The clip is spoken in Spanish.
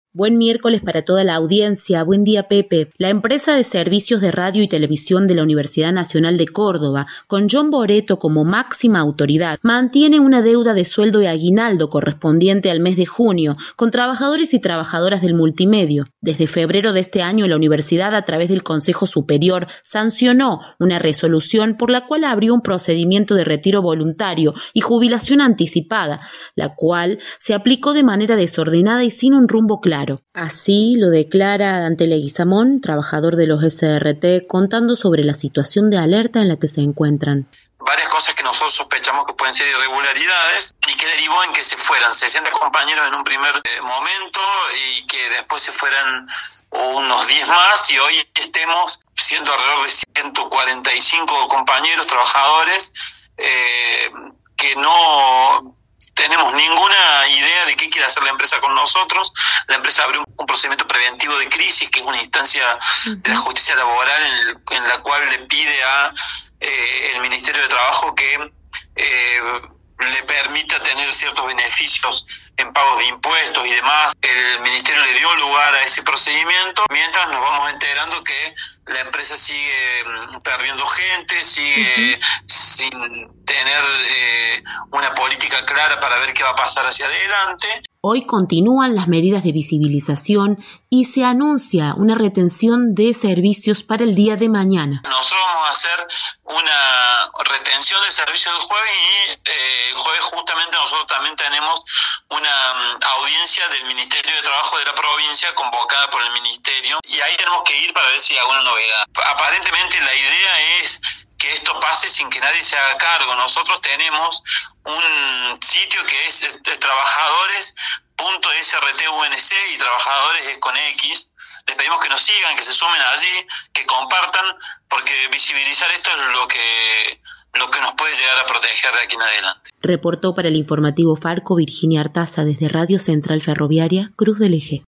Buen miércoles para toda la audiencia. Buen día, Pepe. La empresa de servicios de radio y televisión de la Universidad Nacional de Córdoba, con John Boretto como máxima autoridad, mantiene una deuda de sueldo y aguinaldo correspondiente al mes de junio con trabajadores y trabajadoras del multimedio. Desde febrero de este año, la universidad, a través del Consejo Superior, sancionó una resolución por la cual abrió un procedimiento de retiro voluntario y jubilación anticipada, la cual se aplicó de manera desordenada y sin un rumbo claro. Así lo declara Dante Leguizamón, trabajador de los SRT, contando sobre la situación de alerta en la que se encuentran. Varias cosas que nosotros sospechamos que pueden ser irregularidades y que derivó en que se fueran 60 compañeros en un primer momento y que después se fueran unos 10 más y hoy estemos siendo alrededor de 145 compañeros, trabajadores que no tenemos ninguna idea de qué quiere hacer la empresa con nosotros. La empresa abrió un procedimiento preventivo de crisis, que es una instancia de la justicia laboral en la cual le pide a el Ministerio de Trabajo que le permita tener ciertos beneficios en pagos de impuestos y demás. El Ministerio le dio lugar a ese procedimiento, mientras nos vamos enterando que la empresa sigue perdiendo gente, sigue sin tener una política clara para ver qué va a pasar hacia adelante. Hoy continúan las medidas de visibilización y se anuncia una retención de servicios para el día de mañana. Nosotros vamos a hacer una retención de servicios el jueves y el jueves justamente nosotros también tenemos una audiencia del Ministerio de Trabajo de la provincia convocada por el Ministerio y ahí tenemos que ir para ver si hay alguna novedad. Aparentemente la idea es que esto pase sin que nadie se haga cargo. Nosotros tenemos un sitio que es trabajadores.srtunc y trabajadores con X. Les pedimos que nos sigan, que se sumen allí, que compartan, porque visibilizar esto es lo que nos puede llegar a proteger de aquí en adelante. Reportó para el informativo Farco Virginia Artaza desde Radio Central Ferroviaria, Cruz del Eje.